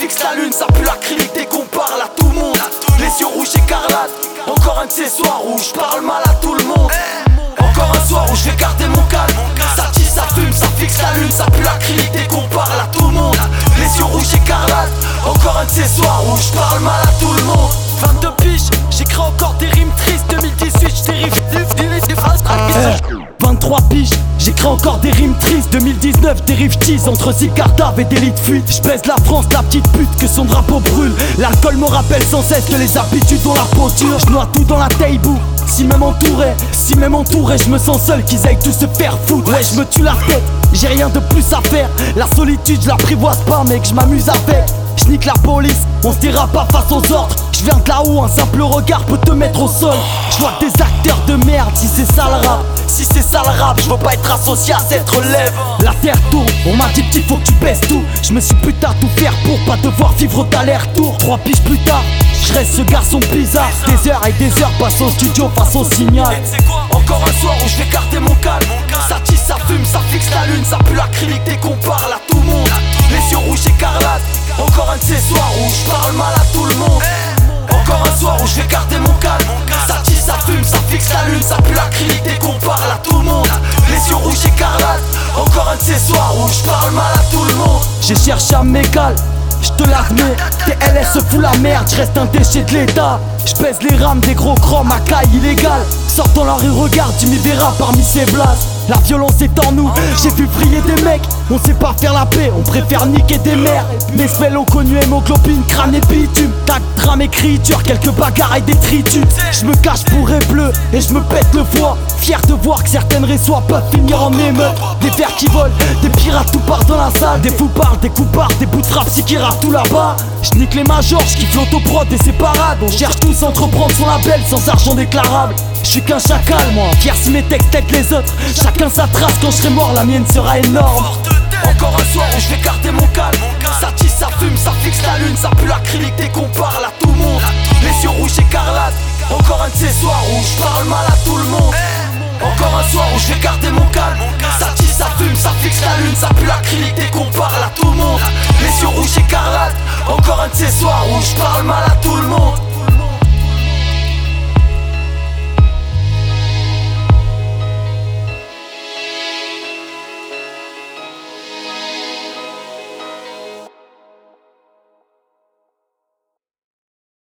fixe la lune, ça pue l'acrylique dès qu'on parle à tout le monde. Les yeux rouges écarlates, encore un de ces soirs où je parle mal à tout le monde. Encore un soir où je vais garder mon calme. Ça tisse, ça fume, ça fixe la lune, ça pue l'acrylique dès qu'on parle à tout le monde. Les yeux rouges écarlates, encore un de ces soirs où je parle mal à tout le monde. 22 piges, j'écris encore des rimes tristes. 2018, j'dérive des phrases. 23 piges, j'écris encore des rimes tristes. 2019, dérive tease entre Zicardav et délit de fuite. J'baise la France, la petite pute que son drapeau brûle. L'alcool me rappelle sans cesse que les habitudes ont la peau dure. J'noie tout dans la taille-boue. Si même entouré, je me sens seul, qu'ils aillent tous se faire foutre. Ouais, je me tue la tête, j'ai rien de plus à faire. La solitude, je l'apprivoise pas, mec, je m'amuse avec. Je nique la police, on se dira pas face aux ordres. Je viens de là où un simple regard peut te mettre au sol. Je vois des acteurs de merde, si c'est ça le rap. Si c'est ça le rap, je veux pas être associé à cette relève. La terre tourne, on m'a dit petit faut que tu baisses tout. Je me suis putain tout faire pour pas devoir vivre d'aller-retour. 3 piges plus tard, je reste ce garçon bizarre. Des heures et des heures passent au studio face au signal. Encore un soir où je vais garder mon calme. Ça tisse, ça fume, ça fixe la lune, ça pue l'acrylique dès qu'on parle à tout le monde. Les yeux rouges écarlates, encore un de ces soirs où je parle mal à tout le monde. Encore un soir où je vais garder mon calme. Ça tisse, ça fume, ça fixe la lune, ça pue l'acrylique dès qu'on parle à tout le monde. Les yeux rouges écarlates, encore un de ces soirs où je parle mal à tout le monde. J'ai cherché à m'égaler, je te l'admets, TLS se fout la merde, je reste un déchet de l'état. Je pèse les rames des gros chromes à caille illégale. Sors dans la rue, regarde, tu m'y verras parmi ces blases. La violence est en nous, j'ai vu briller des mecs. On sait pas faire la paix, on préfère niquer des mères. Mes spells ont connu hémoglobine, crâne et bitume. Tac, drame, écriture, quelques bagarres et des tritus. Je me cache pour et bleu et je me pète le foie. Fier de voir que certaines résois peuvent finir en émeute. Des verres qui volent, des pirates tout part dans la salle. Des fous parlent, des coups partent, des bouts de rap qui rappent tout là-bas. Je nique les majors, je kiffe l'autoprod et ses parades. On cherche tous à entreprendre son label sans argent déclarable. Je suis qu'un chacal moi, fier si mes textes aident les autres. Chacun sa trace, quand je serai mort la mienne sera énorme. Encore un soir où je vais garder mon calme. Ça tisse, ça fume, ça fixe la lune, ça pue l'acrylique dès qu'on parle à tout le monde. Les yeux rouges écarlates, encore un de ces soirs où je parle mal à tout le monde. Encore un soir où je vais garder mon calme. Ça tisse, ça fume, ça fixe la lune, ça pue l'acrylique dès qu'on parle à tout le monde. Les yeux rouges écarlates, encore un de ces soirs où je parle mal à tout le monde.